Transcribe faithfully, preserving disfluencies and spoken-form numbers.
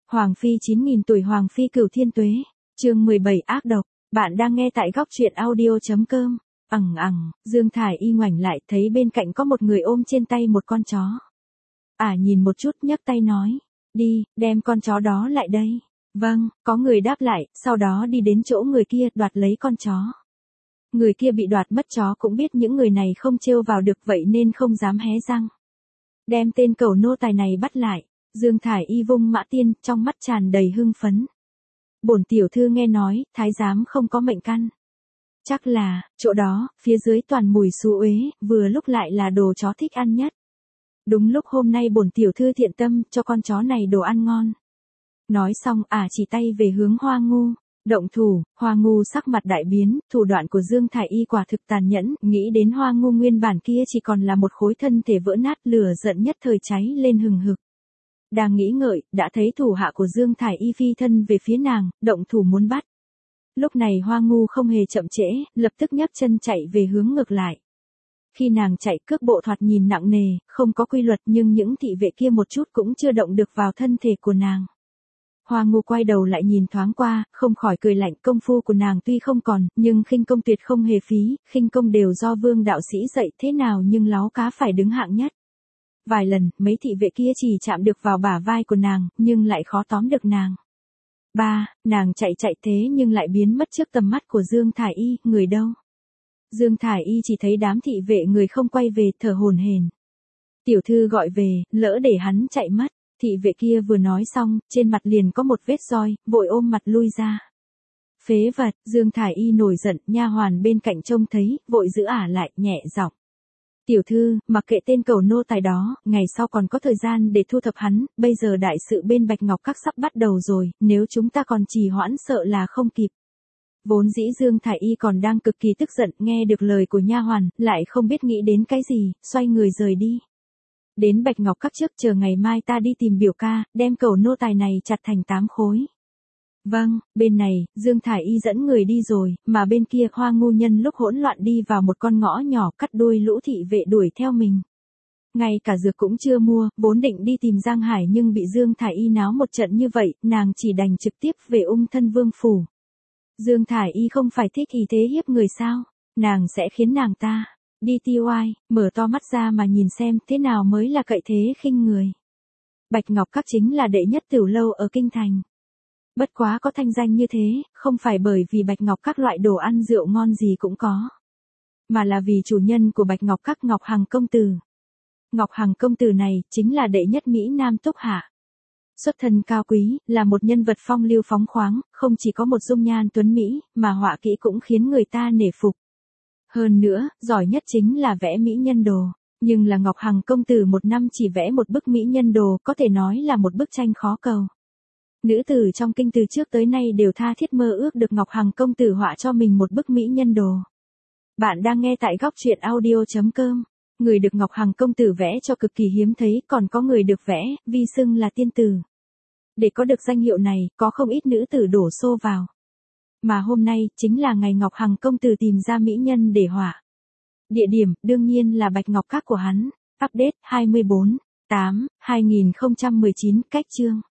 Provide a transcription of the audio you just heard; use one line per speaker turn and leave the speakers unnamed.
Hoàng phi chín nghìn tuổi Hoàng phi Cửu Thiên Tuế, chương mười bảy ác độc, bạn đang nghe tại góc truyện audio.com. Ẳng ẳng, Dương Thải Y ngoảnh lại thấy bên cạnh có một người ôm trên tay một con chó. Ả à, nhìn một chút nhấc tay nói, đi, đem con chó đó lại đây. Vâng, có người đáp lại, sau đó đi đến chỗ người kia đoạt lấy con chó. Người kia bị đoạt mất chó cũng biết những người này không trêu vào được vậy nên không dám hé răng. Đem tên cẩu nô tài này bắt lại. Dương Thải Y vung mã tiên, trong mắt tràn đầy hưng phấn. Bổn tiểu thư nghe nói, thái giám không có mệnh căn. Chắc là, chỗ đó, phía dưới toàn mùi xú uế, vừa lúc lại là đồ chó thích ăn nhất. Đúng lúc hôm nay bổn tiểu thư thiện tâm, cho con chó này đồ ăn ngon. Nói xong, ả à chỉ tay về hướng Hoa Ngu. Động thủ, Hoa Ngu sắc mặt đại biến, thủ đoạn của Dương Thải Y quả thực tàn nhẫn, nghĩ đến Hoa Ngu nguyên bản kia chỉ còn là một khối thân thể vỡ nát, lửa giận nhất thời cháy lên hừng hực. Đang nghĩ ngợi, đã thấy thủ hạ của Dương Thải Y phi thân về phía nàng, động thủ muốn bắt. Lúc này Hoa Ngu không hề chậm trễ, lập tức nhấc chân chạy về hướng ngược lại. Khi nàng chạy cước bộ thoạt nhìn nặng nề, không có quy luật nhưng những thị vệ kia một chút cũng chưa động được vào thân thể của nàng. Hoa Ngu quay đầu lại nhìn thoáng qua, không khỏi cười lạnh, công phu của nàng tuy không còn, nhưng khinh công tuyệt không hề phí, khinh công đều do Vương đạo sĩ dạy thế nào nhưng láo cá phải đứng hạng nhất. Vài lần, mấy thị vệ kia chỉ chạm được vào bả vai của nàng, nhưng lại khó tóm được nàng. Ba, nàng chạy chạy thế nhưng lại biến mất trước tầm mắt của Dương Thải Y, người đâu? Dương Thải Y chỉ thấy đám thị vệ người không quay về, thở hổn hển. Tiểu thư gọi về, lỡ để hắn chạy mất. Thị vệ kia vừa nói xong, trên mặt liền có một vết roi, vội ôm mặt lui ra. Phế vật, Dương Thải Y nổi giận, nha hoàn bên cạnh trông thấy, vội giữ ả lại, nhẹ giọng. Tiểu thư, mặc kệ tên cẩu nô tài đó, ngày sau còn có thời gian để thu thập hắn, bây giờ đại sự bên Bạch Ngọc Các sắp bắt đầu rồi, nếu chúng ta còn trì hoãn sợ là không kịp. Vốn dĩ Dương Thải Y còn đang cực kỳ tức giận, nghe được lời của nha hoàn, lại không biết nghĩ đến cái gì, xoay người rời đi. Đến Bạch Ngọc Các trước, chờ ngày mai ta đi tìm biểu ca, đem cẩu nô tài này chặt thành tám khối. Vâng, bên này, Dương Thải Y dẫn người đi rồi, mà bên kia Hoa Ngu nhân lúc hỗn loạn đi vào một con ngõ nhỏ, cắt đuôi lũ thị vệ đuổi theo mình. Ngay cả dược cũng chưa mua, vốn định đi tìm Giang Hải nhưng bị Dương Thải Y náo một trận như vậy, nàng chỉ đành trực tiếp về Ung Thân Vương phủ. Dương Thải Y không phải thích ý thế hiếp người sao, nàng sẽ khiến nàng ta đi ti oai, mở to mắt ra mà nhìn xem thế nào mới là cậy thế khinh người. Bạch Ngọc Các chính là đệ nhất tiểu lâu ở kinh thành. Bất quá có thanh danh như thế, không phải bởi vì Bạch Ngọc Các loại đồ ăn rượu ngon gì cũng có, mà là vì chủ nhân của Bạch Ngọc Các Ngọc Hằng công tử. Ngọc Hằng công tử này chính là đệ nhất Mỹ Nam Túc Hạ. Xuất thân cao quý, là một nhân vật phong lưu phóng khoáng, không chỉ có một dung nhan tuấn Mỹ, mà họa kỹ cũng khiến người ta nể phục. Hơn nữa, giỏi nhất chính là vẽ mỹ nhân đồ. Nhưng là Ngọc Hằng công tử một năm chỉ vẽ một bức mỹ nhân đồ, có thể nói là một bức tranh khó cầu. Nữ tử trong kinh từ trước tới nay đều tha thiết mơ ước được Ngọc Hằng công tử họa cho mình một bức mỹ nhân đồ. Bạn đang nghe tại góc truyện audio.com. Người được Ngọc Hằng công tử vẽ cho cực kỳ hiếm thấy, còn có người được vẽ, vi xưng là tiên tử. Để có được danh hiệu này, có không ít nữ tử đổ xô vào. Mà hôm nay, chính là ngày Ngọc Hằng công tử tìm ra mỹ nhân để họa. Địa điểm, đương nhiên là Bạch Ngọc Các của hắn. Update hai mươi bốn tháng tám năm hai nghìn không trăm mười chín, cách chương.